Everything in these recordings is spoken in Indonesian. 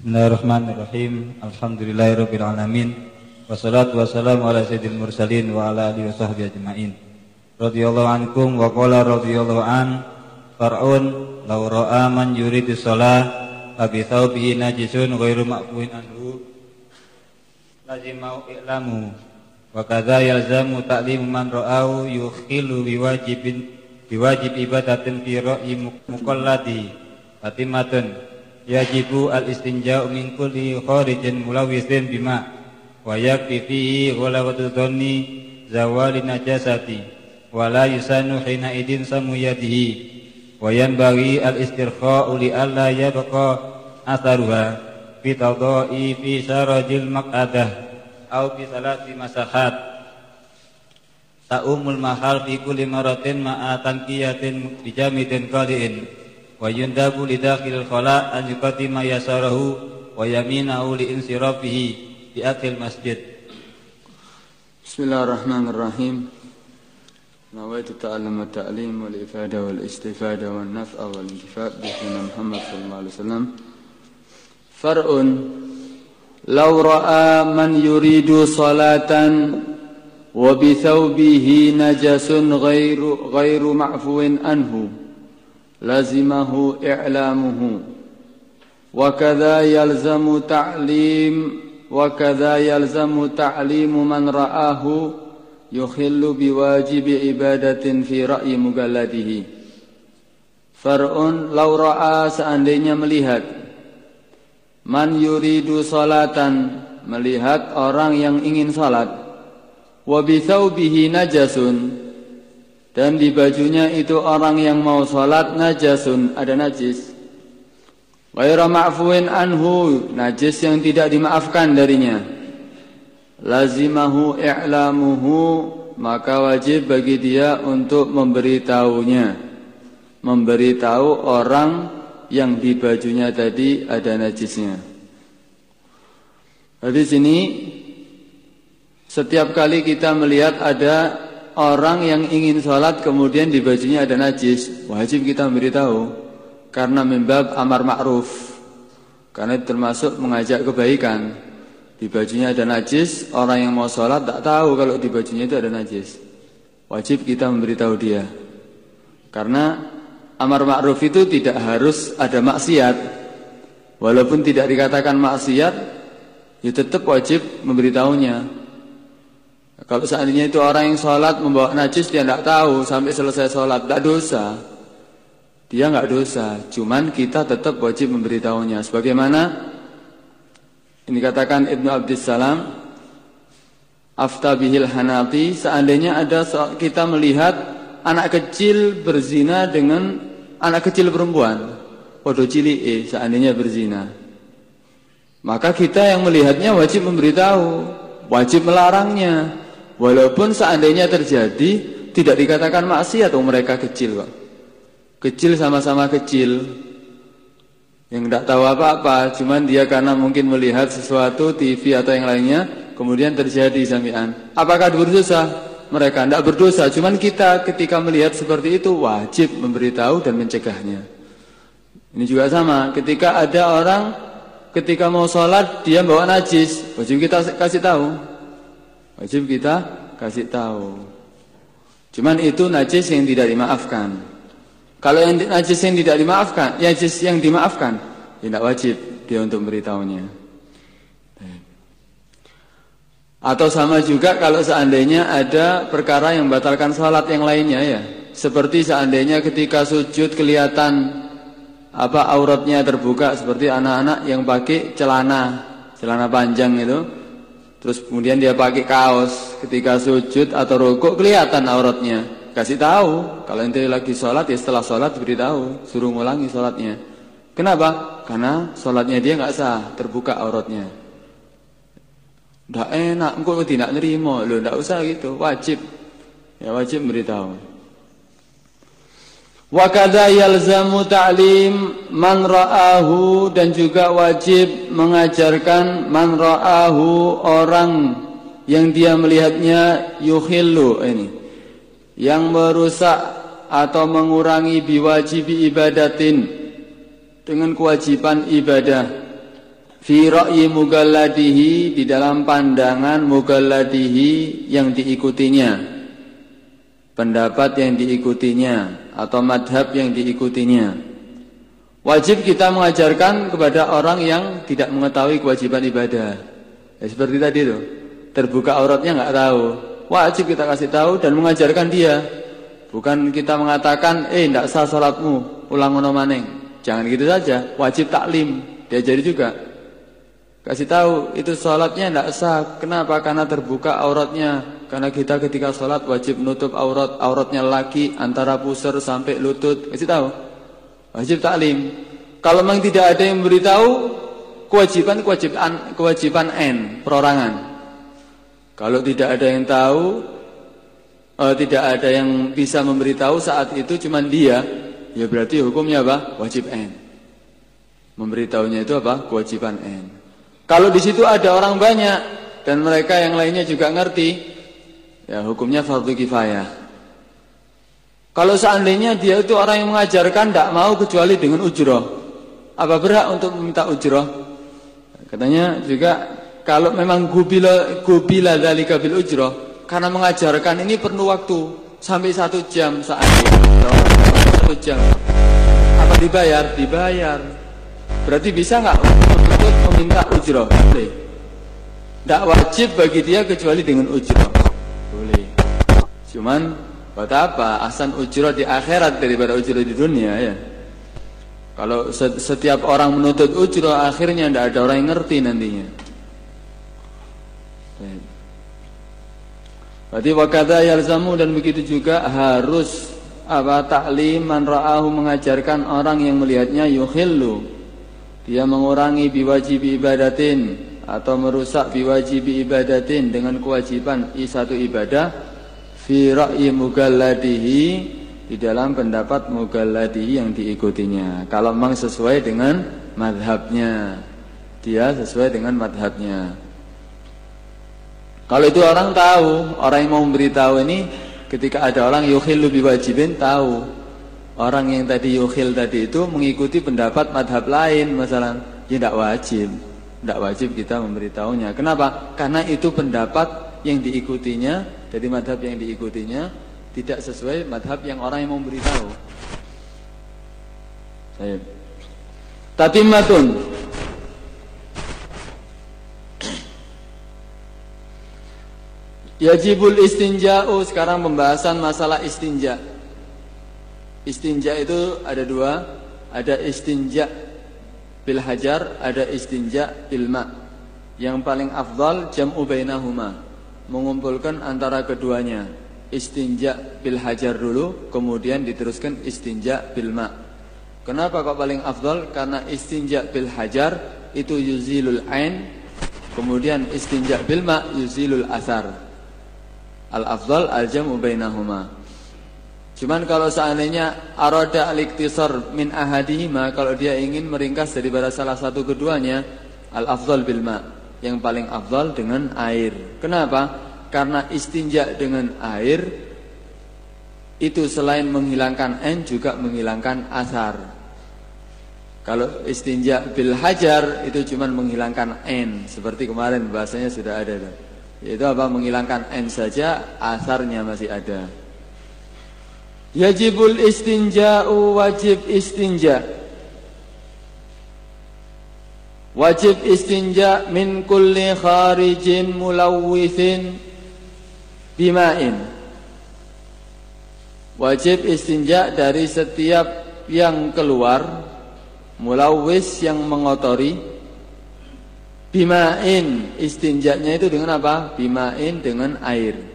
Bismillahirrahmanirrahim. Alhamdulillahirabbil alamin. Wassalatu wassalamu ala sayyidil mursalin wa ala alihi washabbihi ajmain. Radhiyallahu ankum wa qala radhiyallahu an far'un law ra'a man yuridu shalah abi thawbihi najisun ghairu ma'fuin anhu lazimau i'lamu wa kadza yalzamu ta'limu man ra'au yukhilu biwajib ibadatin fi ra'i muqalladi fatimatun yajibu al-istinja'u min kulli kharijin mulawithin bima wa yakfi fihi ghalawatu dhanni zawali najasati wa la yusannu hina idin samu yadihi wa yanbaghi al-istirkha'u li alla yabqa atharuha fi tadha'i fi sarajil maq'adah aw fi salati masahat ta'umul mahal fi kulli maratin ma'a tanqiyatin bijamidin qadi'in wa yundabu lidakhil khala an yuqaddima yasarahu wa yaminahu li insirafihi bi akhil masjid. Bismillahirrahmanirrahim. Nawaitu ta'allama ta'lim wal ifada wal istifada wan naf'a wal intifa' bi Muhammad sallallahu alaihi wasallam. Far'un law ra'a man yuridu salatan wa bi thawbihi najasun ghairu ma'fuwin anhu lazimahu i'lamuhu wa kadza yalzamu ta'limu man ra'ahu yukhillu biwajibi ibadatin fi ra'yi mugalladihi. Far'un law ra'a, seandainya melihat, man yuridu salatan, melihat orang yang ingin salat, wa bi thawbihi najasun, dan di bajunya itu orang yang mau sholat najasun, ada najis, ghairu ma'fuin anhu, najis yang tidak dimaafkan darinya, lazimahu i'lamuhu, maka wajib bagi dia untuk memberitahu orang yang di bajunya tadi ada najisnya. Di sini setiap kali kita melihat ada orang yang ingin sholat kemudian di bajunya ada najis, wajib kita memberitahu, karena mimbab amar ma'ruf, karena termasuk mengajak kebaikan. Di bajunya ada najis, orang yang mau sholat tak tahu kalau di bajunya itu ada najis, wajib kita memberitahu dia, karena amar ma'ruf itu tidak harus ada maksiat. Walaupun tidak dikatakan maksiat, ya tetap wajib memberitahunya. Kalau seandainya itu orang yang sholat membawa najis, dia tidak tahu sampai selesai sholat, tidak dosa. Dia nggak dosa, cuman kita tetap wajib memberitahunya. Sebagaimana ini katakan Ibnu Abdissalam, afta bihil Hanafi, seandainya ada kita melihat anak kecil berzina dengan anak kecil perempuan, podo cilik, seandainya berzina, maka kita yang melihatnya wajib memberitahu, wajib melarangnya. Walaupun seandainya terjadi tidak dikatakan maksiat, mereka kecil kok. Kecil, sama-sama kecil, yang tidak tahu apa-apa, cuman dia karena mungkin melihat sesuatu TV atau yang lainnya, kemudian terjadi zamian. Apakah berdosa? Mereka tidak berdosa, cuman kita ketika melihat seperti itu wajib memberitahu dan mencegahnya. Ini juga sama, ketika ada orang ketika mau sholat dia bawa najis, wajib kita kasih tahu. Wajib kita kasih tahu. Cuman itu najis yang tidak dimaafkan. Kalau yang najis yang tidak dimaafkan, najis yang dimaafkan, tidak wajib dia untuk memberitahunya. Atau sama juga kalau seandainya ada perkara yang membatalkan salat yang lainnya, ya. Seperti seandainya ketika sujud kelihatan auratnya terbuka, seperti anak-anak yang pakai celana panjang itu. Terus kemudian dia pakai kaos, ketika sujud atau rukuk kelihatan auratnya, kasih tahu. Kalau ente lagi sholat, ya setelah sholat beritahu, suruh ngulangi sholatnya. Kenapa? Karena sholatnya dia nggak sah, terbuka auratnya. Nggak enak, engkau tidak nerima, lo nggak usah gitu, wajib, ya wajib beritahu. Wa kadza yalzamu ta'lim man ra'ahu, dan juga wajib mengajarkan man ra'ahu, orang yang dia melihatnya, yukhillu, ini yang merusak atau mengurangi biwajibi ibadatin, dengan kewajiban ibadah, Fi ra'yi mugalladihi, di dalam pandangan mugalladihi yang diikutinya, pendapat yang diikutinya atau madhab yang diikutinya. Wajib kita mengajarkan kepada orang yang tidak mengetahui kewajiban ibadah. Ya, seperti tadi tuh, terbuka auratnya nggak tahu, wajib kita kasih tahu dan mengajarkan dia. Bukan kita mengatakan, tidak sah sholatmu, ulang ngono maneng. Jangan gitu saja, wajib taklim, diajari juga. Kasih tahu, itu sholatnya tidak sah. Kenapa? Karena terbuka auratnya. Karena kita ketika sholat wajib menutup auratnya laki antara pusar sampai lutut. Kasih tahu, wajib taklim. Kalau memang tidak ada yang memberitahu, kewajiban N, perorangan. Kalau tidak ada yang tahu, tidak ada yang bisa memberitahu saat itu cuman dia, ya berarti hukumnya apa? Wajib N. Memberitahunya itu apa? Kewajiban N. Kalau di situ ada orang banyak dan mereka yang lainnya juga ngerti, ya hukumnya fardu kifayah. Kalau seandainya dia itu orang yang mengajarkan tidak mau kecuali dengan ujroh, apa berhak untuk meminta ujroh? Katanya juga kalau memang gubila dzalika bil ujroh, karena mengajarkan ini perlu waktu sampai 1 jam seandainya 1 jam. Apa dibayar? Dibayar. Berarti bisa nggak untuk meminta ujroh? Boleh. Tidak wajib bagi dia kecuali dengan ujroh. Boleh. Cuman buat apa? Ahsan ujroh di akhirat daripada ujroh di dunia ya. Kalau setiap orang menuntut ujroh, akhirnya tidak ada orang yang ngerti nantinya. Berarti wakadha yalzamu, dan begitu juga harus taklim man ra'ahu, mengajarkan orang yang melihatnya yukhillu, dia mengurangi biwajibi ibadatin atau merusak biwajibi ibadatin dengan kewajiban satu ibadah, fi ra'yi mugalladihi, di dalam pendapat mugalladihi yang diikutinya. Kalau memang sesuai dengan madhabnya, dia sesuai dengan madhabnya. Kalau itu orang tahu, orang yang mau memberitahu ini, ketika ada orang yukhillu biwajibin, tahu orang yang tadi yukhil tadi itu mengikuti pendapat madhab lain, masalah ya tidak wajib kita memberitahunya. Kenapa? Karena itu pendapat yang diikutinya, dari madhab yang diikutinya tidak sesuai madhab yang orang yang mau memberitahu. Tatimmatun, yajibul istinja'u. Sekarang pembahasan masalah istinja. Istinja itu ada 2, ada istinja bil hajar, ada istinja bil ma. Yang paling afdal jam'u bainahuma, mengumpulkan antara keduanya. Istinja bil hajar dulu, kemudian diteruskan istinja bil ma. Kenapa kok paling afdal? Karena istinja bil hajar itu yuzilul ain, kemudian istinja bil ma yuzilul athar. Al-afdal al-jam'u bainahuma. Cuman kalau seandainya arada al-iktisar min ahadihima, kalau dia ingin meringkas daripada salah satu keduanya, al-afdal bil ma, yang paling afdal dengan air. Kenapa? Karena istinja dengan air itu selain menghilangkan ain juga menghilangkan asar. Kalau istinja bil hajar itu cuma menghilangkan ain, seperti kemarin bahasanya sudah ada tuh. Yaitu apa? Menghilangkan ain saja, asarnya masih ada. Yajibul istinja'u, wajib istinja. Wajib istinja min kulli kharijin mulawwithin bima'in. Wajib istinja dari setiap yang keluar, mulawwis yang mengotori, bima'in, istinjanya itu dengan apa? Bima'in, dengan air.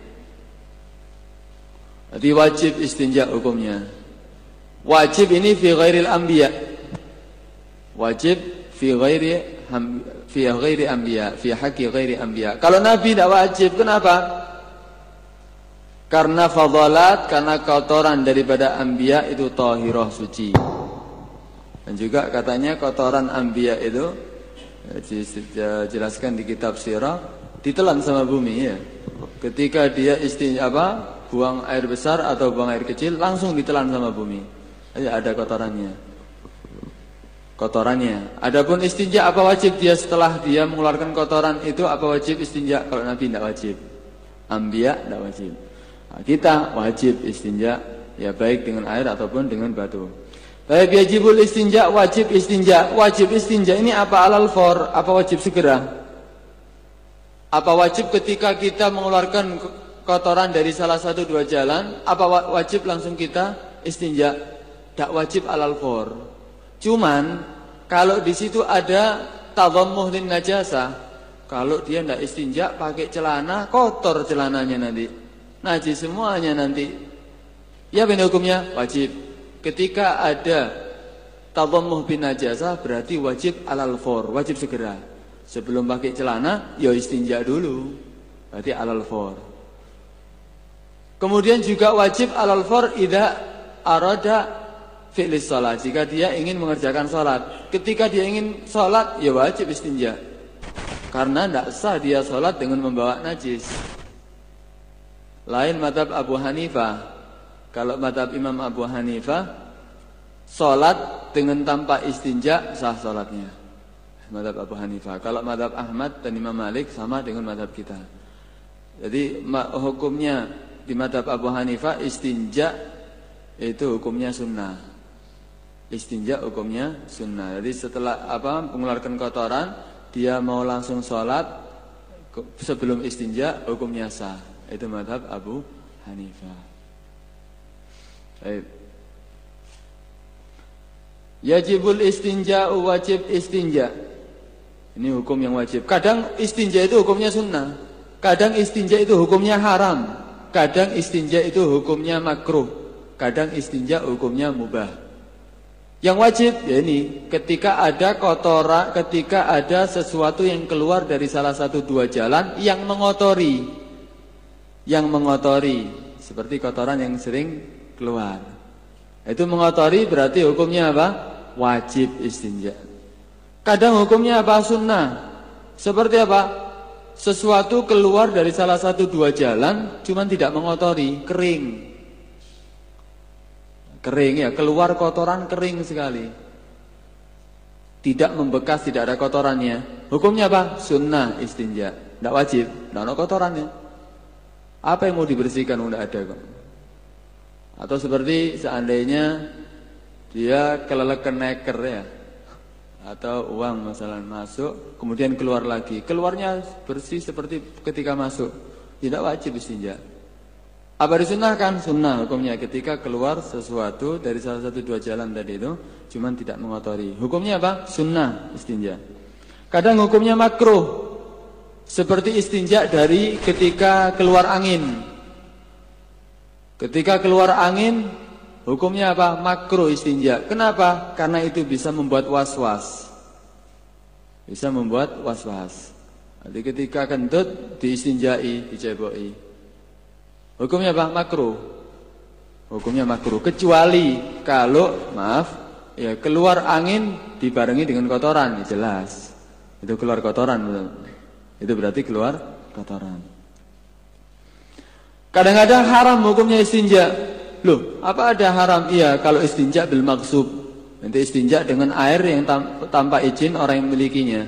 Jadi wajib istinja hukumnya. Wajib ini fi ghairil anbiya. Wajib fi ghairi anbiya, fi haqqi ghairi anbiya. Kalau nabi tidak wajib, kenapa? Karena fadalat, karena kotoran daripada anbiya itu tahirah, suci. Dan juga katanya kotoran anbiya itu dijelaskan di kitab sirah, ditelan sama bumi ya. Ketika dia buang air besar atau buang air kecil, langsung ditelan sama bumi. Ada kotorannya. kotorannya. Adapun istinja apa wajib dia setelah dia mengeluarkan kotoran itu apa wajib istinja? Kalau Nabi tidak wajib. Anbiya tidak wajib. Nah, kita wajib istinja ya baik dengan air ataupun dengan batu. Baik yajibul istinja, wajib istinja. Wajib istinja ini apa alal for? Apa wajib segera? Apa wajib ketika kita mengeluarkan kotoran dari salah satu dua jalan? Apa wajib langsung kita istinja? Tak wajib alal for. Cuman kalau di situ ada tadhammuh lin najasah, kalau dia tidak istinja pakai celana kotor celananya nanti, najis semuanya nanti. Ya benar hukumnya wajib. Ketika ada tadhammuh bin najasah berarti wajib alal for, wajib segera. Sebelum pakai celana, ya istinja dulu. Berarti alal for. Kemudian juga wajib alal for idza arada fi'lis shalat. Jika dia ingin mengerjakan salat. Ketika dia ingin salat, ya wajib istinja. Karena tidak sah dia salat dengan membawa najis. Lain mazhab Abu Hanifah. Kalau mazhab Imam Abu Hanifah, salat dengan tanpa istinja sah salatnya. Mazhab Abu Hanifah. Kalau mazhab Ahmad dan Imam Malik sama dengan mazhab kita. Jadi hukumnya di mazhab Abu Hanifah istinja itu hukumnya sunnah. Istinja hukumnya sunnah. Jadi setelah mengeluarkan kotoran, dia mau langsung sholat sebelum istinja hukumnya sah. Itu mazhab Abu Hanifah. Baik. Yajibul istinja, wajib istinja. Ini hukum yang wajib. Kadang istinja itu hukumnya sunnah. Kadang istinja itu hukumnya haram. Kadang istinja itu hukumnya makruh. Kadang istinja hukumnya mubah. Yang wajib ya ini, ketika ada kotoran, ketika ada sesuatu yang keluar dari salah satu dua jalan yang mengotori. Yang mengotori, seperti kotoran yang sering keluar. Itu mengotori berarti hukumnya apa? Wajib istinja. Kadang hukumnya apa? Sunnah. Seperti apa? Sesuatu keluar dari salah satu dua jalan, cuman tidak mengotori, kering. Kering ya, keluar kotoran kering sekali. Tidak membekas, tidak ada kotorannya. Hukumnya apa? Sunnah istinja. Tidak wajib, tidak ada kotorannya. Apa yang mau dibersihkan? Tidak ada kok. Atau seperti seandainya dia kelelekan neker ya, atau uang masalah masuk kemudian keluar lagi, keluarnya bersih seperti ketika masuk, tidak wajib istinja. Apa disunahkan? Sunnah hukumnya ketika keluar sesuatu dari salah satu dua jalan tadi itu, cuman tidak mengotori. Hukumnya apa? Sunnah istinja. Kadang hukumnya makruh, seperti istinja dari ketika keluar angin. Ketika keluar angin, hukumnya apa? Makruh istinja. Kenapa? Karena itu bisa membuat was-was. Bisa membuat was-was. Jadi ketika kentut diistinjai, diceboi. Hukumnya apa? Makruh. Hukumnya makruh. Kecuali kalau, ya keluar angin dibarengi dengan kotoran, ya jelas. Itu keluar kotoran, betul. Itu berarti keluar kotoran. Kadang-kadang haram hukumnya istinja. Loh, apa ada haram? Iya, kalau istinja bil maksub. Nanti istinja dengan air yang tanpa izin orang yang memilikinya.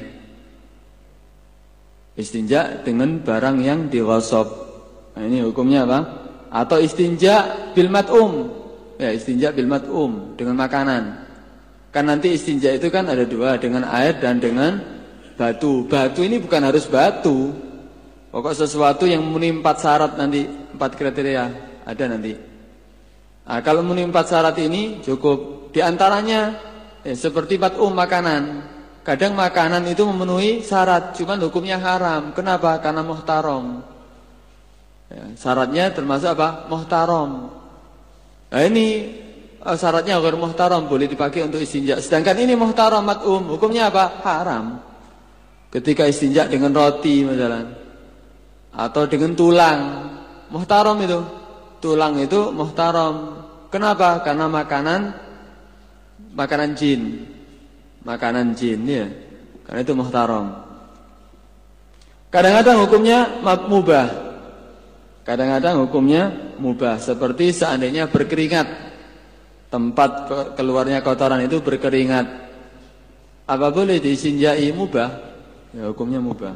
Istinja dengan barang yang dighasab. Nah, ini hukumnya apa? Atau istinja bil mat'um. Ya, istinja bil mat'um dengan makanan. Kan nanti istinja itu kan ada dua, dengan air dan dengan batu. Batu ini bukan harus batu. Pokok sesuatu yang memenuhi 4 syarat nanti, 4 kriteria ada nanti. Nah, kalau memenuhi 4 syarat ini cukup. Di antaranya seperti mat'um makanan. Kadang makanan itu memenuhi syarat, cuman hukumnya haram. Kenapa? Karena muhtaram. Ya, syaratnya termasuk apa? Muhtaram. Nah ini syaratnya agar muhtaram boleh dipakai untuk istinja. Sedangkan ini muhtaram mat'um, hukumnya apa? Haram. Ketika istinja dengan roti misalnya, atau dengan tulang, muhtaram itu. Tulang itu muhtaram. Kenapa? Karena makanan jin. Makanan jin ya. Karena itu muhtaram. Kadang-kadang hukumnya mubah. Kadang-kadang hukumnya mubah. Seperti seandainya berkeringat. Tempat keluarnya kotoran itu berkeringat. Apa boleh diistinjai? Mubah. Ya, hukumnya mubah.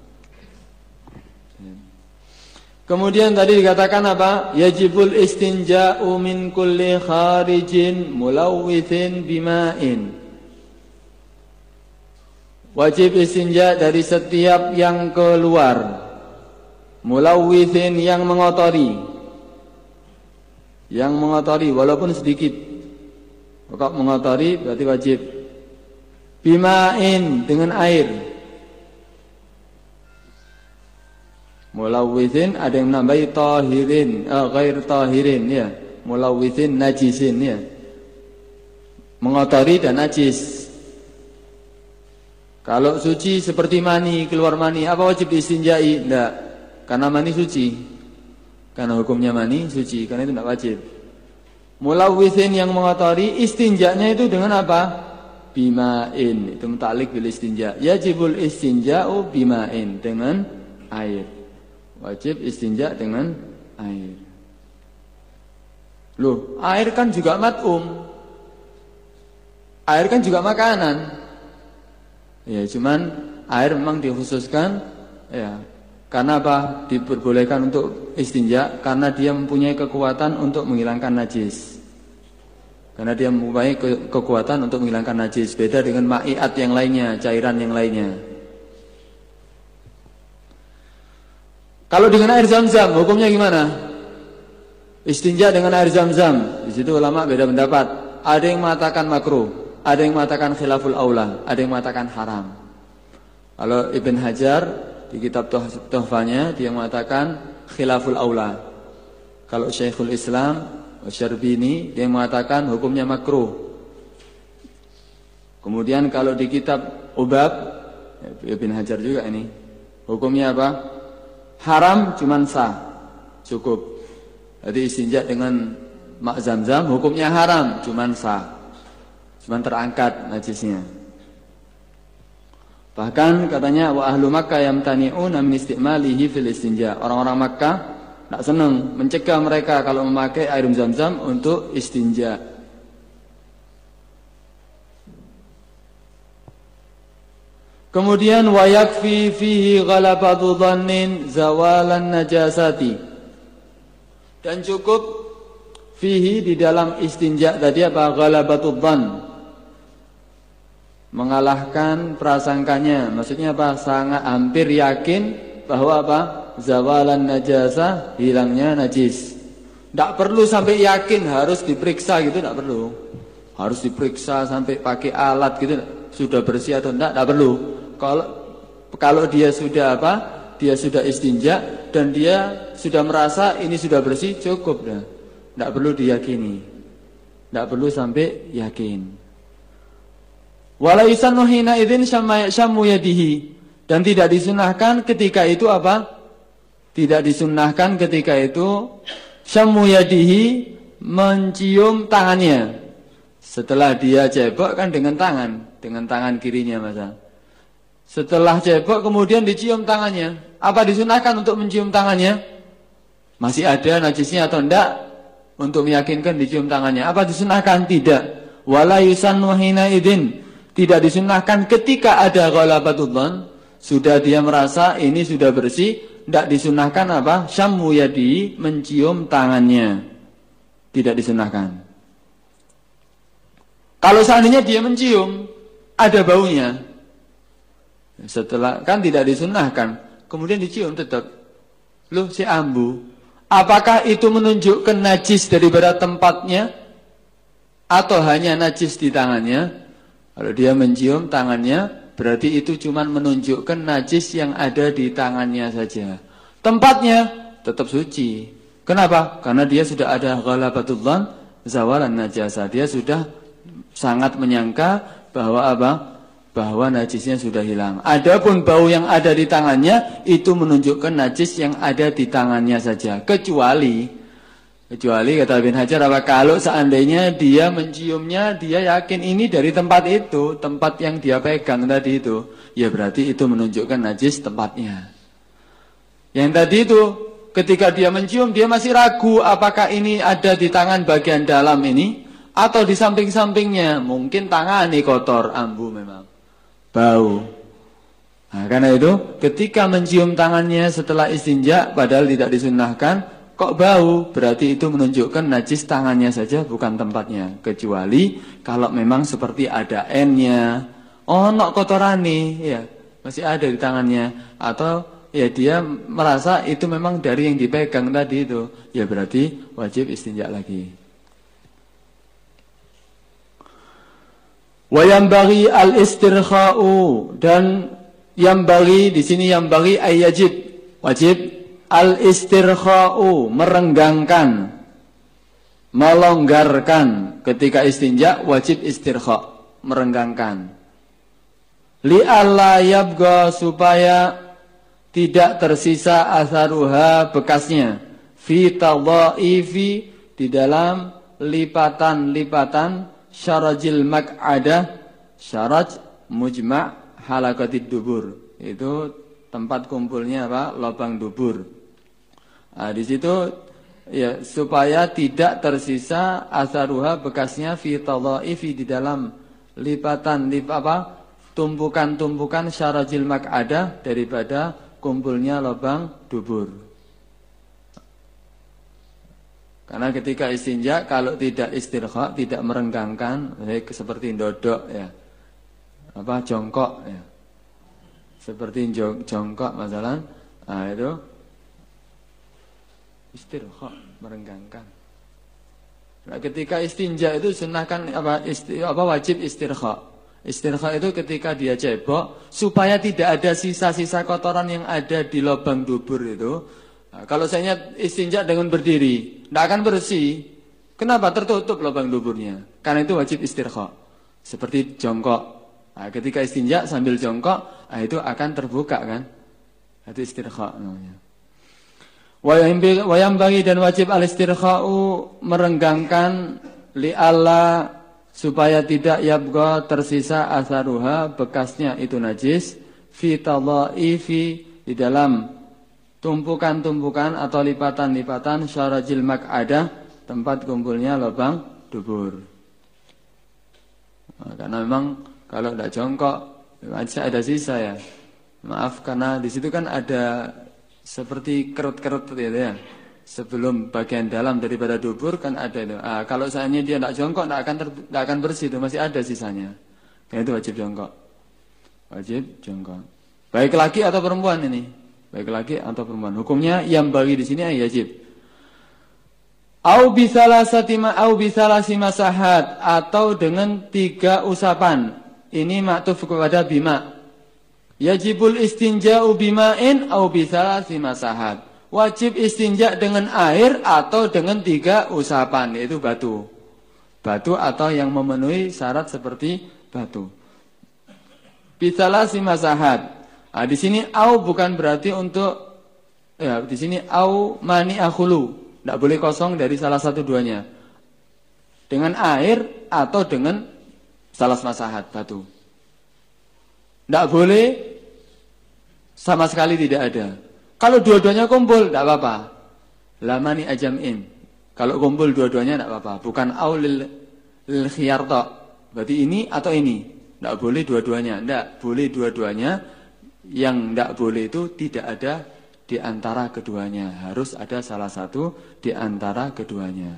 Kemudian tadi dikatakan apa? Yajibul istinja'u min kulli kharijin mulawwithin bima'in. Wajib istinja dari setiap yang keluar. Mulawwithin yang mengotori. Yang mengotori walaupun sedikit. Kalau mengotori berarti wajib. Bima'in dengan air. Mulawwithin ada yang menambahi tahirin, ghair tahirin ya. Mulawwithin najisin ya. Mengotori dan najis. Kalau suci seperti mani, keluar mani, apa wajib diistinjai? Tidak, karena mani suci. Karena hukumnya mani suci, karena itu tidak wajib. Mulawwithin yang mengotori, istinjanya itu dengan apa? Bima'in, itu muta'alliq bil istinja. Yajibul istinja'u bima'in, dengan air. Wajib istinja dengan air. Loh, air kan juga mat'um. Air kan juga makanan. Ya, cuman air memang dikhususkan ya. Karena apa? Diperbolehkan untuk istinja karena dia mempunyai kekuatan untuk menghilangkan najis. Karena dia mempunyai kekuatan untuk menghilangkan najis. Beda dengan ma'iat yang lainnya, cairan yang lainnya. Kalau dengan air zam-zam, hukumnya gimana? Istinja dengan air zam-zam. Di situ ulama beda pendapat. Ada yang mengatakan makruh, ada yang mengatakan khilaful aula, ada yang mengatakan haram. Kalau Ibn Hajar di kitab Tuhfahnya dia mengatakan khilaful aula. Kalau Syekhul Islam Syarbini dia mengatakan hukumnya makruh. Kemudian kalau di kitab Ubab Ibn Hajar juga ini hukumnya apa? Haram cuman sah, cukup. Jadi istinja dengan mak zam-zam hukumnya haram cuman sah, cuman terangkat najisnya. Bahkan katanya wa ahlu Makkah yamtani'una min istimalihi fil istinja. Orang-orang Makkah tak senang, mencegah mereka kalau memakai air zam-zam untuk istinja. Kemudian wa yakfi fihi ghalabatu dhannin zawalan najasati. Dan cukup fihi di dalam istinja tadi apa? Ghalabatu dhann. Mengalahkan prasangkanya. Maksudnya apa? Sangat hampir yakin bahwa apa? Zawalan najasah, hilangnya najis. Tidak perlu sampai yakin harus diperiksa gitu, tidak perlu. Harus diperiksa sampai pakai alat gitu, sudah bersih atau tidak perlu. Kalau dia sudah apa? Dia sudah istinja dan dia sudah merasa ini sudah bersih, cukup dah. Tidak perlu diyakini. Tidak perlu sampai yakin. Wala yusannu hina idzin syammu yadihi. Dan tidak disunahkan ketika itu apa? Tidak disunahkan ketika itu syammu yadihi, mencium tangannya. Setelah dia cebok kan dengan tangan kirinya masa. Setelah cebok kemudian dicium tangannya. Apa disunahkan untuk mencium tangannya? Masih ada najisnya atau enggak? Untuk meyakinkan dicium tangannya. Apa disunahkan? Tidak. Wala yusannu hina idzin. Tidak disunahkan ketika ada ghalabatud dhann. Sudah dia merasa ini sudah bersih. Tidak disunahkan apa? Syammu yadi, mencium tangannya. Tidak disunahkan. Kalau seandainya dia mencium, ada baunya. Setelah kan tidak disunahkan, kemudian dicium tetap. Loh, si ambu. Apakah itu menunjukkan najis daripada tempatnya atau hanya najis di tangannya? Kalau dia mencium tangannya, berarti itu cuma menunjukkan najis yang ada di tangannya saja. Tempatnya tetap suci. Kenapa? Karena dia sudah ada ghalabatud dhann, zawalan najasa. Dia sudah sangat menyangka bahwa apa? Bahwa najisnya sudah hilang. Adapun bau yang ada di tangannya itu menunjukkan najis yang ada di tangannya saja. Kecuali kata Ibn Hajar apa? Kalau seandainya dia menciumnya, dia yakin ini dari tempat itu, tempat yang dia pegang tadi itu, ya berarti itu menunjukkan najis tempatnya. Yang tadi itu ketika dia mencium dia masih ragu apakah ini ada di tangan bagian dalam ini atau di samping-sampingnya. Mungkin tangan ini kotor, ambu memang. bau. Nah, karena itu ketika mencium tangannya setelah istinja padahal tidak disunnahkan, kok bau, berarti itu menunjukkan najis tangannya saja bukan tempatnya. Kecuali kalau memang seperti ada N-nya, ono kotorane, ya masih ada di tangannya, atau ya dia merasa itu memang dari yang dipegang tadi itu, ya berarti wajib istinja lagi. Wa yambaghi al-istirkha'u, dan yambaghi di sini yambaghi ay yajib, wajib al-istirkha'u, merenggangkan, melonggarkan ketika istinja, wajib istirkha, merenggangkan. Li alla yabqa, supaya tidak tersisa asaruha, bekasnya, fi tadhaifi, di dalam lipatan-lipatan syarajil mak'adah, syaraj mujma' halakatid dubur, itu tempat kumpulnya apa? Lubang dubur. Nah, di situ ya supaya tidak tersisa asaruha, bekasnya, fi tadhaifi, di dalam lipatan tumpukan-tumpukan syarajil mak'adah, daripada kumpulnya lubang dubur. Karena ketika istinja kalau tidak istirkha, tidak merenggangkan, seperti ndodok ya, jongkok ya, seperti jongkok masalah, nah itu istirkha, merenggangkan. Nah, ketika istinja itu sunahkan wajib istirkha. Istirkha itu ketika dia cebok, supaya tidak ada sisa-sisa kotoran yang ada di lubang dubur itu. Nah, kalau saya istinja dengan berdiri, tidak akan bersih. Kenapa? Tertutup lubang duburnya. Karena itu wajib istirkha. Seperti jongkok. Nah, ketika istinja sambil jongkok, nah itu akan terbuka kan? Itu istirkha namanya. Wa yambaghi, dan wajib al-istirkha'u, merenggangkan, li alla, supaya tidak yabqa, tersisa asaruha, bekasnya itu najis, fi tadhaifi, di dalam tumpukan-tumpukan atau lipatan-lipatan syarajil mak'adah, tempat kumpulnya lubang dubur. Nah, karena memang kalau tidak jongkok masih ada sisa ya. Maaf, karena di situ kan ada seperti kerut-kerut gitu ya. Sebelum bagian dalam daripada dubur kan ada itu. Kalau seandainya dia tidak jongkok, tidak akan bersih, itu masih ada sisanya. Karena itu wajib jongkok. Wajib jongkok. Baik laki atau perempuan ini. Baik laki atau perempuan. Hukumnya yang bagi di sini wajib. Au bisalasi masahat, atau dengan 3 usapan. Ini maktuf kepada bima. Yajibul istinja'u bima'in au bisalasi masahat. Wajib istinja dengan air atau dengan 3 usapan, yaitu batu. Batu atau yang memenuhi syarat seperti batu. Bisalasi masahat. Nah, di sini au bukan berarti untuk ya, di sini au mani akhulu. Tidak boleh kosong dari salah satu duanya. Dengan air atau dengan salas masahat, batu. Tidak boleh sama sekali tidak ada. Kalau dua-duanya kumpul, tidak apa-apa. Lamani ajam'in. Kalau kumpul dua-duanya tidak apa-apa. Bukan au lil khiyarto. Berarti ini atau ini. Tidak boleh dua-duanya. Tidak boleh dua-duanya. Yang tidak boleh itu tidak ada di antara keduanya. Harus ada salah satu di antara keduanya.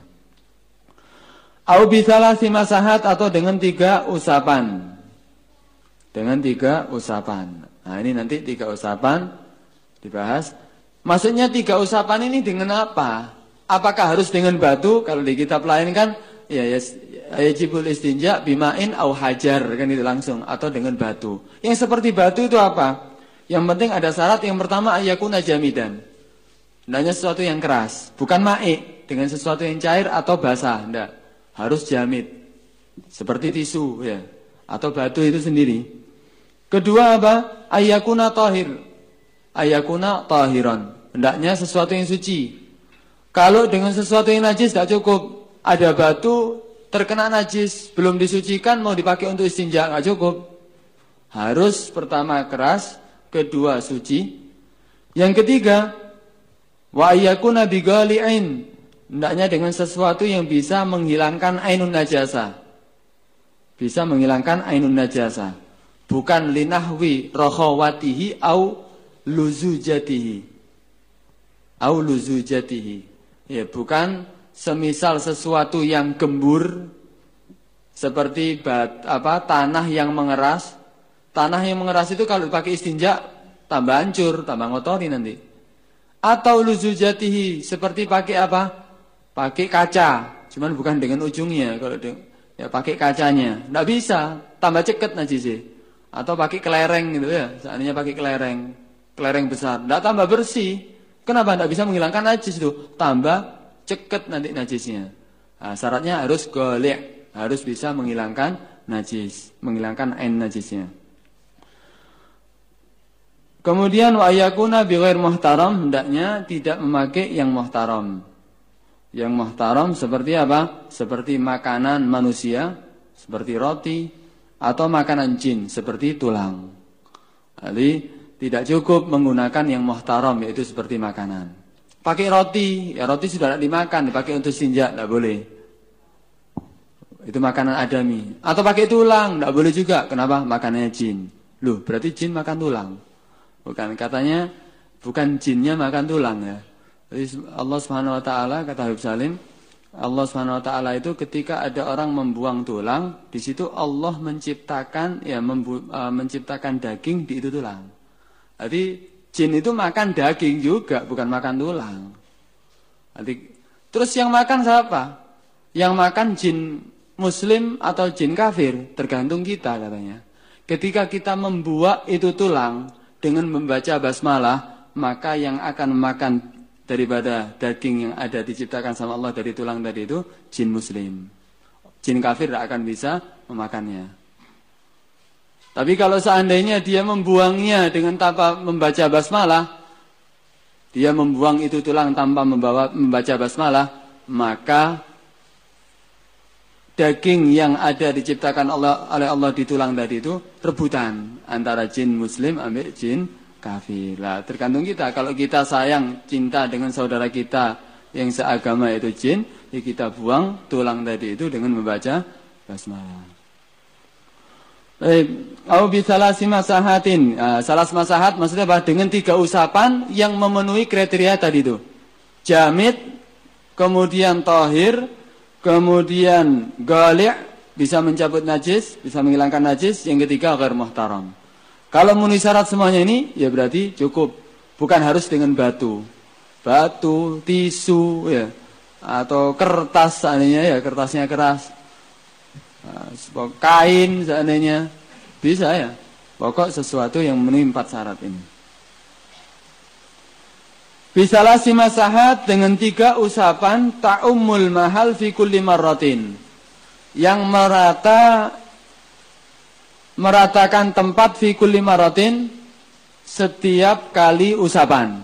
Au bisalasi masahat, atau dengan 3 usapan. Dengan 3 usapan. Nah, ini nanti 3 usapan dibahas. Maksudnya 3 usapan ini dengan apa? Apakah harus dengan batu? Kalau di kitab lain kan ya yajibul istinja bima'in au hajar, kan itu langsung, atau dengan batu. Yang seperti batu itu apa? Yang penting ada syarat. Yang pertama ayakuna jamidan. Hendaknya sesuatu yang keras, bukan ma'i, dengan sesuatu yang cair atau basah, enggak. Harus jamid. Seperti tisu ya, atau batu itu sendiri. Kedua apa? Ayakuna tahir. Ayakuna tahiran. Hendaknya sesuatu yang suci. Kalau dengan sesuatu yang najis tidak cukup. Ada batu terkena najis, belum disucikan, mau dipakai untuk istinja, tidak cukup. Harus pertama keras, kedua suci. Yang ketiga, wa ayakuna bigali'in. Hendaknya dengan sesuatu yang bisa menghilangkan ainun najasa. Bisa menghilangkan ainun najasa. bukan linahwi rakhawatihi au luzujatihi. Au luzujatihi. Ya, bukan semisal sesuatu yang gembur seperti tanah yang mengeras. Tanah yang mengeras itu kalau dipakai istinja tambah hancur, tambah ngotori nanti. Atau luzujatihi, seperti pakai apa? Pakai kaca, cuman bukan dengan ujungnya. Kalau ya pakai kacanya, nggak bisa, tambah ceket najisnya. Atau pakai kelereng gitu ya, seandainya pakai kelereng besar, nggak tambah bersih. Kenapa nggak bisa menghilangkan najis itu? Tambah ceket nanti najisnya. Nah, syaratnya harus golek, harus bisa menghilangkan najis, menghilangkan ain najisnya. Kemudian wa yakuna bi ghair muhtaram, hendaknya tidak memakai yang muhtaram. Yang muhtaram seperti apa? Seperti makanan manusia, seperti roti, atau makanan jin, seperti tulang. Jadi tidak cukup menggunakan yang muhtaram, yaitu seperti makanan. Pakai roti, ya roti sudah tidak dimakan, dipakai untuk istinja, tidak boleh. Itu makanan adami. Atau pakai tulang, tidak boleh juga. Kenapa? Makanannya jin. Loh, berarti jin makan tulang. Bukan, katanya bukan jinnya makan tulang ya. Jadi Allah Subhanahu wa taala, kata Habib Salim, Allah Subhanahu wa taala itu ketika ada orang membuang tulang, di situ Allah menciptakan menciptakan daging di itu tulang. Jadi jin itu makan daging juga, bukan makan tulang. Jadi terus yang makan siapa? Yang makan jin muslim atau jin kafir, tergantung kita katanya. Ketika kita membuang itu tulang dengan membaca basmalah, maka yang akan makan daripada daging yang ada diciptakan sama Allah dari tulang tadi itu jin muslim. Jin kafir tidak akan bisa memakannya. Tapi kalau seandainya dia membuangnya dengan tanpa membaca basmalah, dia membuang itu tulang tanpa membaca basmalah, maka daging yang ada diciptakan oleh Allah di tulang tadi itu rebutan antara jin muslim ambil jin kafir. Lah, tergantung kita. Kalau kita sayang, cinta dengan saudara kita yang seagama itu jin, ya kita buang tulang tadi itu dengan membaca basmalah. Au bi salasi masahatin. Salas masahat maksudnya apa? Dengan 3 usapan yang memenuhi kriteria tadi itu. Jamid, kemudian tahir, kemudian gali', bisa mencabut najis, bisa menghilangkan najis, yang ketiga ghair muhtaram. Kalau memenuhi syarat semuanya ini, ya berarti cukup. Bukan harus dengan batu. Batu, tisu, ya, atau kertas seandainya ya, kertasnya keras. Kain seandainya, bisa ya. Pokok sesuatu yang memenuhi 4 syarat ini. Bisalah si masahat dengan 3 usapan ta'ummul mahal fi kulli marratin. Yang meratakan tempat fi kulli marratin setiap kali usapan.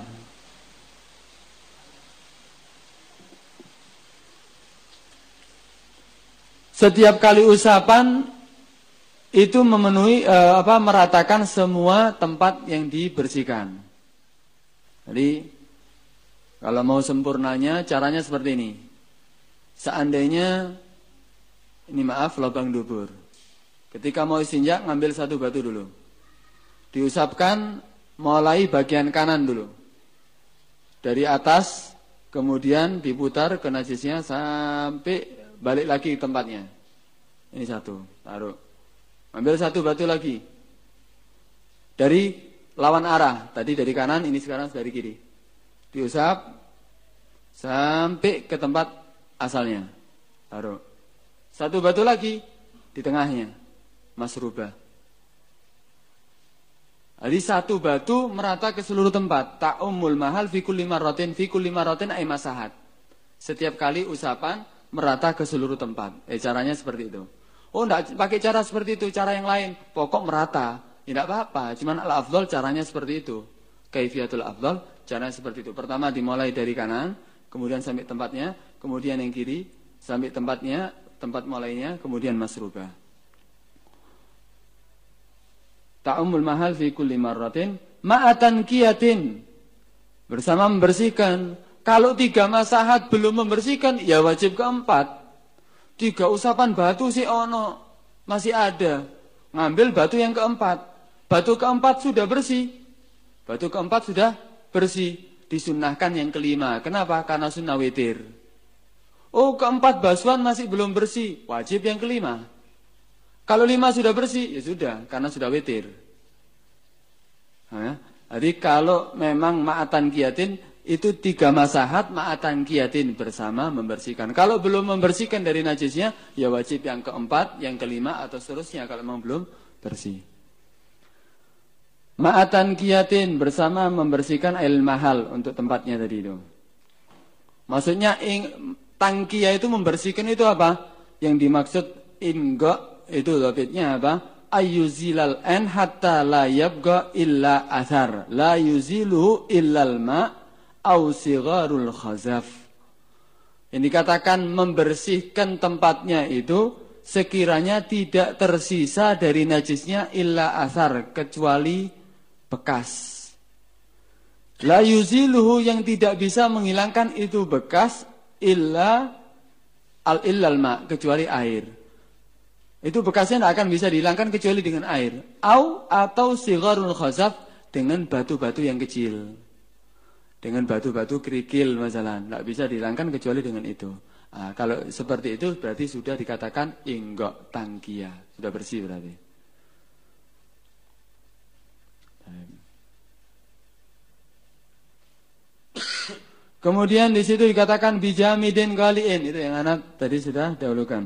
Setiap kali usapan itu memenuhi meratakan semua tempat yang dibersihkan. Jadi kalau mau sempurnanya caranya seperti ini. Seandainya ini maaf lubang dubur. Ketika mau istinja ngambil 1 batu dulu. Diusapkan mulai bagian kanan dulu. Dari atas kemudian diputar ke najisnya sampai balik lagi ke tempatnya. Ini 1, taruh. Ambil 1 batu lagi. Dari lawan arah. Tadi dari kanan, ini sekarang dari kiri. Diusap sampai ke tempat asalnya. Taruh. 1 batu lagi di tengahnya. Masrubah. Jadi 1 batu merata ke seluruh tempat. Ta'ummul mahal fi kulli marratin ay masahat. Setiap kali usapan merata ke seluruh tempat. Caranya seperti itu. Oh, enggak pakai cara seperti itu, cara yang lain. Pokok merata. Tidak apa-apa, cuman al-afdal caranya seperti itu. Kaifiatul afdal caranya seperti itu. Pertama dimulai dari kanan, kemudian sampai tempatnya, kemudian yang kiri sampai tempatnya, tempat mulainya, kemudian masrubah. Ta'ummul mahal fi kulli marratin ma'atan kiyatin. Bersama membersihkan. Kalau 3 masahat belum membersihkan, ya wajib keempat. 3 usapan batu sih ono, masih ada. ngambil batu yang keempat. Batu keempat sudah bersih. Batu keempat sudah bersih. Disunnahkan yang kelima. Kenapa? Karena sunnah witir. Oh, keempat basuhan masih belum bersih. Wajib yang kelima. Kalau 5 sudah bersih, ya sudah. Karena sudah witir. Nah, jadi kalau memang ma'atan kiyatin, itu 3 masahat ma'atan kiyatin bersama membersihkan. Kalau belum membersihkan dari najisnya, ya wajib yang keempat, yang kelima, atau seterusnya kalau memang belum bersih. Ma'atan kiyatin bersama membersihkan air mahal untuk tempatnya tadi itu. Maksudnya tangkiya itu membersihkan itu apa? Yang dimaksud inggo itu dhabitnya apa? Ayyuzilal an hatta la yabqa illa athar. La yuzilu illal ma' au sigharul khazaf. Yang dikatakan membersihkan tempatnya itu sekiranya tidak tersisa dari najisnya illa athar, kecuali bekas. La yuziluhu, yang tidak bisa menghilangkan itu bekas illal ma, kecuali air. Itu bekasnya tidak akan bisa dihilangkan kecuali dengan air. Atau sigharul khazaf, dengan batu-batu yang kecil. Dengan batu-batu kerikil masalah, tidak bisa dihilangkan kecuali dengan itu. Nah, kalau seperti itu berarti sudah dikatakan inggok tangkia, sudah bersih berarti. Kemudian di situ dikatakan bijamidin qaliin, itu yang anak tadi sudah dahulukan.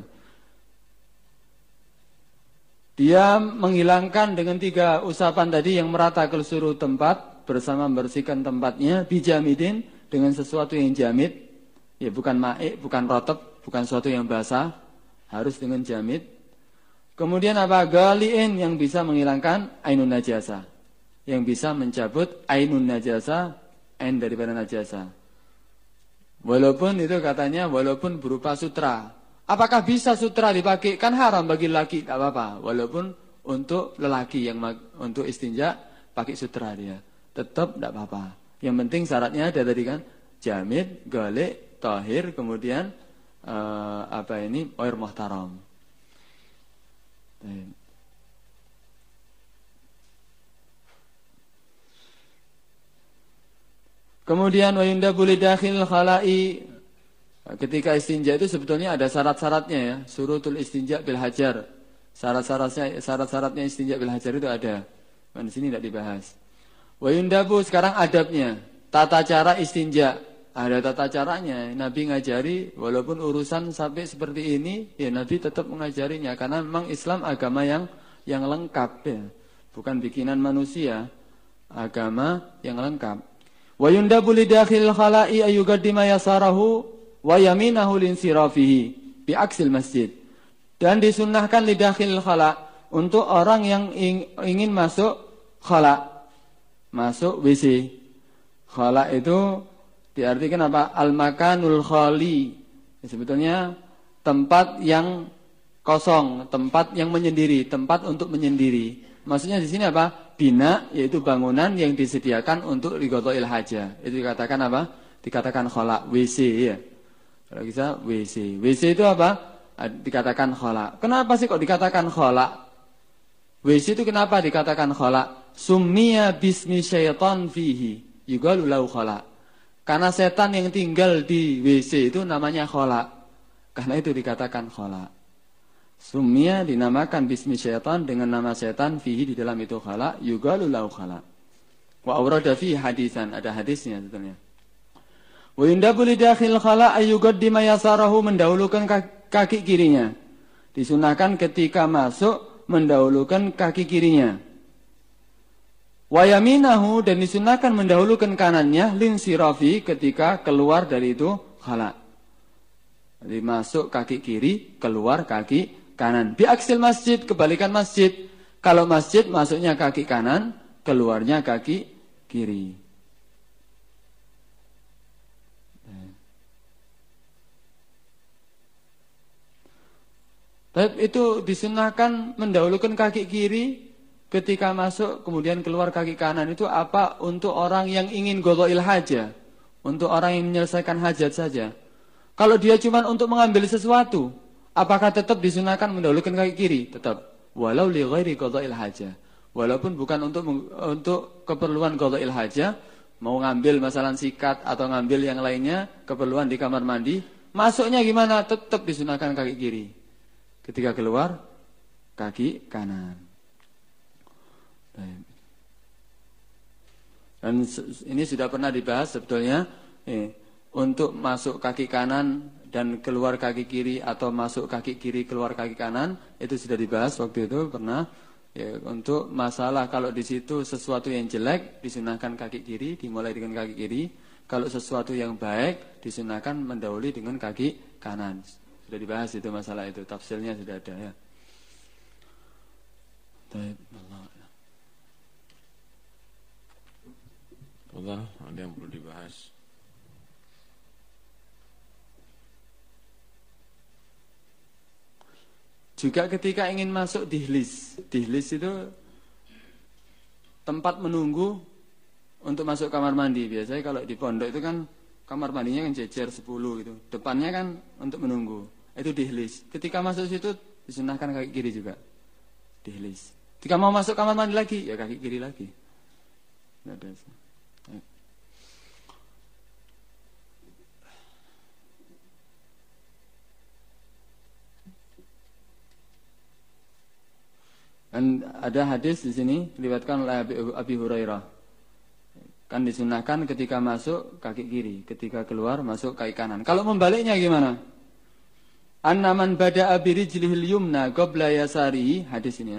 Dia menghilangkan dengan 3 usapan tadi yang merata ke seluruh tempat, bersama membersihkan tempatnya, bijamidin, dengan sesuatu yang jamid, ya bukan ma'ik, bukan rotab, bukan sesuatu yang basah, harus dengan jamid. Kemudian apa? Galiin, yang bisa menghilangkan ainun najasa, yang bisa mencabut ainun najasa, ain daripada najasa. Walaupun itu katanya, walaupun berupa sutra. Apakah bisa sutra dipakai? Kan haram bagi laki, tidak apa-apa. Walaupun untuk lelaki yang untuk istinja pakai sutra dia, tetap tidak apa-apa. Yang penting syaratnya ada tadi kan, jamid, galik, tahir, kemudian air muhtaram. Kemudian wa yundabu lidakhil khala'i, ketika istinja itu sebetulnya ada syarat-syaratnya ya. Surutul istinja bil hajar. Syarat-syaratnya istinja bil hajar itu ada. Di sini tidak dibahas. Wa yundabu, sekarang adabnya. Tata cara istinja. Ada tata caranya. Nabi ngajari, walaupun urusan sampai seperti ini, ya Nabi tetap mengajarinya. Karena memang Islam agama yang lengkap ya. Bukan bikinan manusia. Agama yang lengkap. Wa yundabu lidakhil khala'i ayyuqaddima yasarahu wa yaminahu linsirafihi bi aksil masjid. Dan disunnahkan lidakhil khala, untuk orang yang ingin masuk khala, masuk WC. Khala itu diartikan apa? Al-makanul khali. Sebetulnya tempat yang kosong, tempat yang menyendiri, tempat untuk menyendiri. Maksudnya di sini apa? Bina, yaitu bangunan yang disediakan untuk liqadha'il hajah. Itu dikatakan apa? Dikatakan khala, WC ya. Kalau bisa WC. WC itu apa? Dikatakan khala. Kenapa sih kok dikatakan khala? WC itu kenapa dikatakan khala? Summiya bismi syaitan fihi, yuqalu lahu khala. Karena setan yang tinggal di WC itu namanya khala. Karena itu dikatakan khala. Summiya, dinamakan bismi syaitan, dengan nama setan, fihi, di dalam itu khala, yuqalu lahu khala. Wa awrada fihi hadisan, ada hadisnya sebetulnya. Wa yundabu lidakhil khala ayyuqaddima yasarahu, mendahulukan kaki kirinya. Disunahkan ketika masuk mendahulukan kaki kirinya. Wa yaminahu, dan disunahkan mendahulukan kanannya, linsirafi, ketika keluar dari itu khala. Jadi masuk kaki kiri, keluar kaki kanan. Bi aksil masjid, kebalikan masjid. Kalau masjid masuknya kaki kanan, keluarnya kaki kiri. Tapi itu disunahkan mendahulukan kaki kiri ketika masuk, kemudian keluar kaki kanan. Itu apa? Untuk orang yang ingin qadha'il hajah, untuk orang yang menyelesaikan hajat saja. Kalau dia cuma untuk mengambil sesuatu, apakah tetap disunahkan mendahulukan kaki kiri? Tetap. walau li ghairi qada'il hajah. Walaupun bukan untuk keperluan qada'il hajah, mau ngambil masalah sikat atau ngambil yang lainnya, keperluan di kamar mandi, masuknya gimana? Tetap disunahkan kaki kiri. Ketika keluar, kaki kanan. Dan ini sudah pernah dibahas sebetulnya. Untuk masuk kaki kanan dan keluar kaki kiri, atau masuk kaki kiri keluar kaki kanan, itu sudah dibahas waktu itu pernah. Ya, untuk masalah kalau di situ sesuatu yang jelek disunahkan kaki kiri, dimulai dengan kaki kiri. Kalau sesuatu yang baik disunahkan mendahului dengan kaki kanan. Sudah dibahas itu masalah itu, tafsirnya sudah ada ya. Allah, ada yang perlu dibahas. Juga ketika ingin masuk dihlis itu tempat menunggu untuk masuk kamar mandi. Biasanya kalau di pondok itu kan kamar mandinya kan jejer 10 gitu. Depannya kan untuk menunggu. Itu dihlis. Ketika masuk situ disunahkan kaki kiri juga. Dihlis. Ketika mau masuk kamar mandi lagi, ya kaki kiri lagi. Enggak ada. Dan ada hadis di sini diriwayatkan oleh Abi Hurairah. Kan disunahkan ketika masuk kaki kiri, ketika keluar masuk kaki kanan. Kalau membaliknya gimana? Annaman bada'a birijlihil yumna qabla yasarihi, hadis ini ya.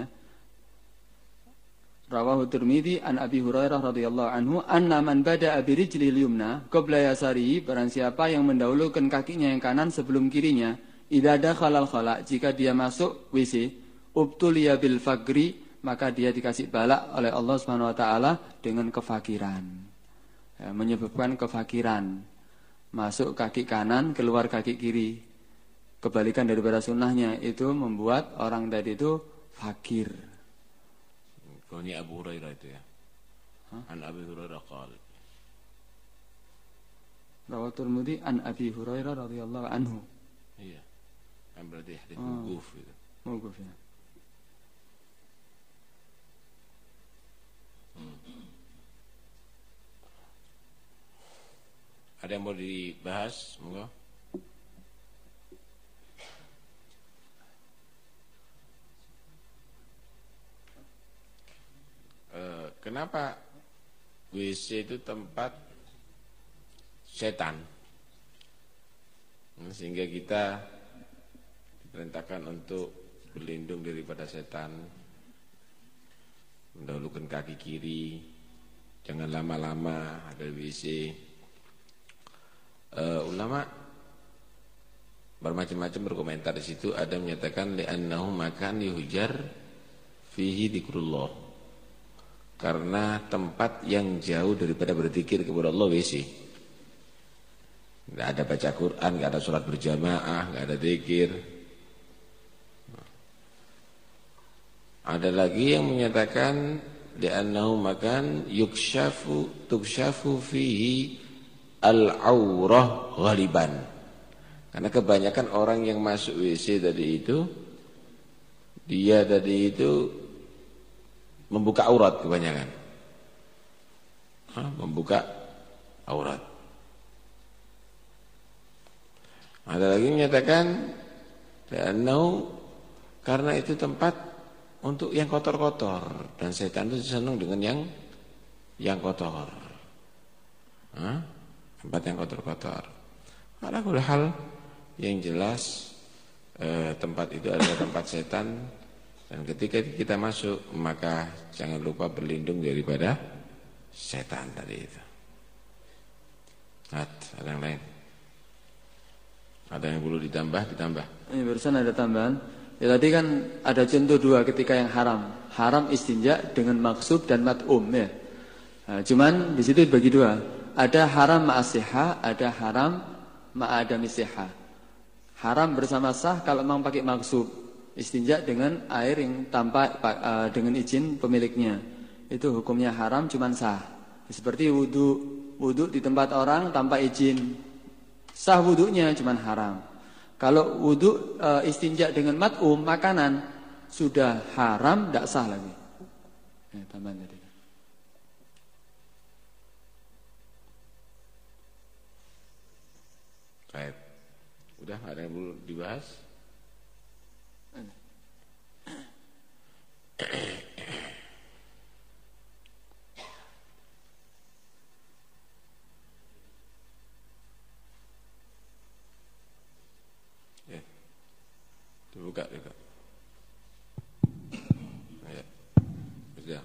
Rawahu Tirmidzi an Abi Hurairah radhiyallahu anhu, annaman bada'a birijlihil yumna qabla yasarihi, barang siapa yang mendahulukan kakinya yang kanan sebelum kirinya, idza dakhalal khala', jika dia masuk WC, ubtuliya bil fagri, maka dia dikasih balak oleh Allah Subhanahu wa taala dengan kefakiran. Ya, menyebabkan kefakiran. Masuk kaki kanan, keluar kaki kiri. Kebalikan daripada sunnahnya, itu membuat orang tadi itu fakir. Kalau ini Abu Hurairah itu ya. An Abi Hurairah qala. Rawahu Tirmidzi an Abi Hurairah radhiyallahu anhu. Iya. Kan berarti hadis mauquf itu. Mauquf ya. Ada yang mau dibahas? Monggo. Kenapa WC itu tempat setan? Sehingga kita diperintahkan untuk berlindung daripada setan, mendahulukan kaki kiri, jangan lama-lama ada WC. Ulama bermacam-macam berkomentar di situ. Ada menyatakan li'annahu makan yuhjar fihi dzikrullah, karena tempat yang jauh daripada berzikir kepada Allah WC. Enggak ada baca Quran, enggak ada sholat berjamaah, enggak ada zikir. Ada lagi yang menyatakan li'annahu makan tukshafu fihi al-aurah ghaliban, karena kebanyakan orang yang masuk WC tadi itu, dia tadi itu membuka aurat kebanyakan. Membuka aurat. Ada lagi menyatakan karena itu tempat untuk yang kotor-kotor, dan setan itu senang dengan yang kotor. Tempat yang kotor-kotor. Ada hal yang jelas tempat itu adalah tempat setan, dan ketika kita masuk maka jangan lupa berlindung daripada setan tadi itu. Ada yang lain? Ada yang perlu ditambah? Ini barusan ada tambahan. Ya tadi kan ada contoh dua ketika yang haram. Haram istinja dengan maksub dan mat'um ya. Nah, cuman di situ bagi dua. Ada haram ma'asihah, ada haram ma'adami sihah. Haram bersama sah kalau memang pakai maksub. Istinja dengan air yang tanpa dengan izin pemiliknya. Itu hukumnya haram cuman sah. Seperti wudu di tempat orang tanpa izin. Sah wudunya cuman haram. Kalau wudu istinja dengan mat'um, makanan, sudah haram, tidak sah lagi. Tambahan tadi. Baik. Udah ada yang perlu dibahas? Ya. Dibuka juga. Ya. Sudah.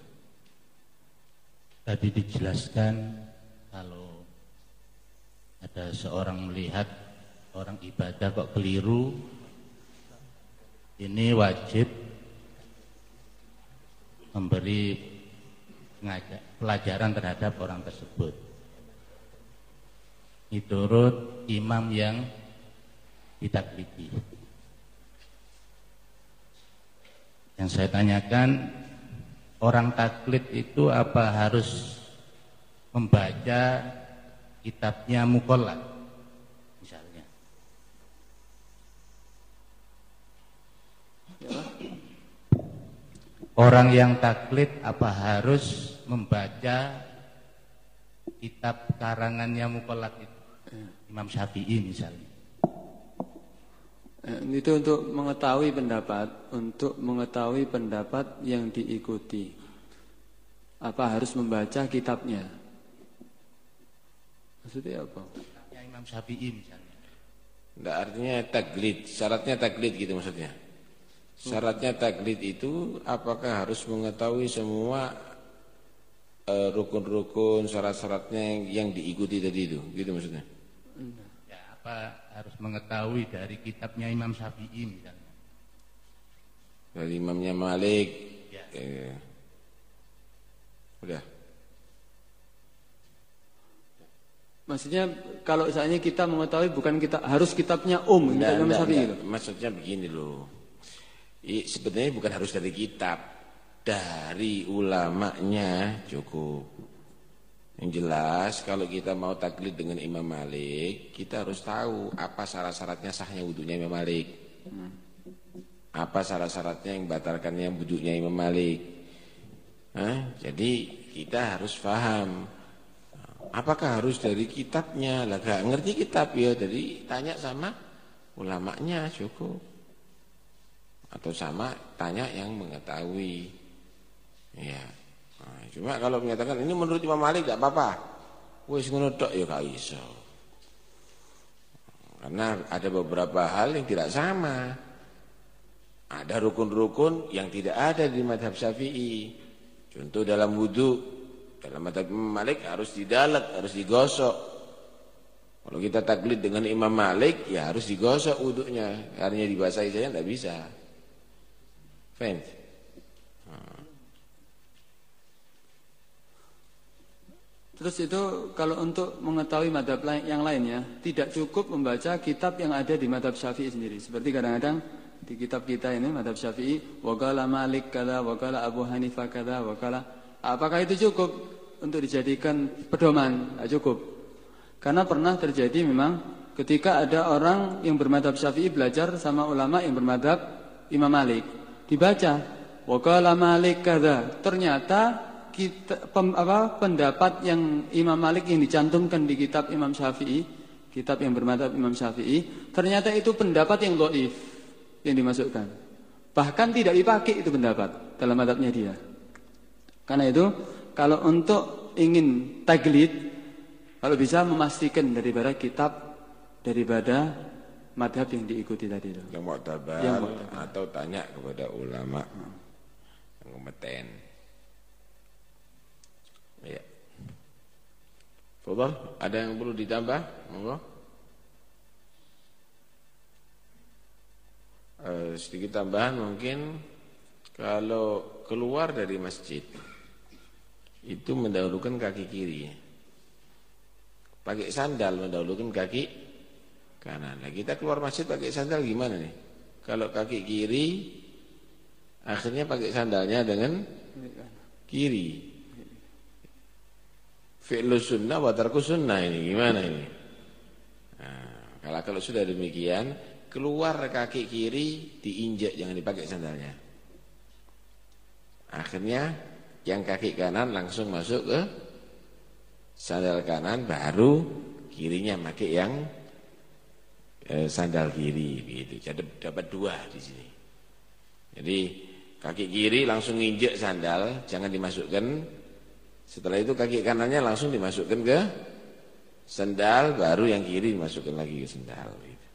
Tadi dijelaskan kalau ada seorang melihat orang ibadah kok keliru, ini wajib memberi pelajaran terhadap orang tersebut. Menurut imam yang ditaklidi. Yang saya tanyakan, orang taklid itu apa harus membaca kitabnya Muqallad misalnya? Orang yang taklid apa harus membaca kitab karangannya Muqallad itu, Imam Syafi'i misalnya? Itu untuk mengetahui pendapat yang diikuti. Apa harus membaca kitabnya? Maksudnya apa? Imam Syafi'i misalnya. Enggak, artinya taklid, syaratnya taklid gitu maksudnya. Syaratnya taklid itu apakah harus mengetahui semua rukun-rukun, syarat-syaratnya yang diikuti tadi itu, gitu maksudnya. Ya, apa harus mengetahui dari kitabnya Imam Syafi'i misalnya? Dari imamnya Malik. Ya. Udah. Maksudnya kalau misalnya kita mengetahui bukan kita harus kitabnya Imam Syafi'i itu. Maksudnya begini loh. Sebenarnya bukan harus dari kitab, dari ulamanya cukup. Yang jelas kalau kita mau taklid dengan Imam Malik, kita harus tahu apa syarat-syaratnya sahnya wudunya Imam Malik. Apa syarat-syaratnya yang batalkannya wudunya Imam Malik. Jadi kita harus paham. Apakah harus dari kitabnya? Lah gak ngerti kitab ya, jadi tanya sama ulamanya cukup. Atau sama tanya yang mengetahui. Ya. Nah, cuma kalau menyatakan ini menurut Imam Malik tidak apa-apa, wis ngono tok ya gak iso. Karena ada beberapa hal yang tidak sama. Ada rukun-rukun yang tidak ada di mazhab Syafi'i. Contoh dalam wudu, dalam mazhab Imam Malik harus didalet, harus digosok. Kalau kita taklid dengan Imam Malik ya harus digosok wudunya, hanya dibasahi saja tidak bisa. Faham? Terus itu kalau untuk mengetahui mazhab yang lainnya, tidak cukup membaca kitab yang ada di mazhab Syafi'i sendiri. Seperti kadang-kadang di kitab kita ini mazhab Syafi'i, waqala Malik kada, waqala Abu Hanifah kada, waqala. Apakah itu cukup untuk dijadikan pedoman? Tidak cukup. Karena pernah terjadi memang ketika ada orang yang bermadzhab Syafi'i belajar sama ulama yang bermadzhab Imam Malik, dibaca waqala Malik kada, ternyata pendapat yang Imam Malik yang dicantumkan di kitab Imam Syafi'i, kitab yang bermadzhab Imam Syafi'i, ternyata itu pendapat yang dhaif yang dimasukkan. Bahkan tidak dipakai itu pendapat dalam madzhabnya dia. Karena itu kalau untuk ingin taglid, kalau bisa memastikan daripada kitab, daripada madhab yang diikuti tadi itu. Yang mu'tabar atau tanya kepada ulama yang kompeten. Ya. Fadhal, ada yang perlu ditambah? Monggo. Sedikit tambahan mungkin, kalau keluar dari masjid itu mendahulukan kaki kiri. Pakai sandal mendahulukan kaki kanan. Nah, kita keluar masjid pakai sandal gimana nih? Kalau kaki kiri akhirnya pakai sandalnya dengan kiri. Fi'lu sunnah wa tarku sunnah ini gimana ini? Nah, kalau sudah demikian, keluar kaki kiri diinjak, jangan dipakai sandalnya. Akhirnya yang kaki kanan langsung masuk ke sandal kanan, baru kirinya pakai yang sandal kiri gitu. Jadi dapat dua di sini. Jadi kaki kiri langsung nginjek sandal, jangan dimasukkan. Setelah itu kaki kanannya langsung dimasukkan ke sandal, baru yang kiri dimasukkan lagi ke sandal gitu.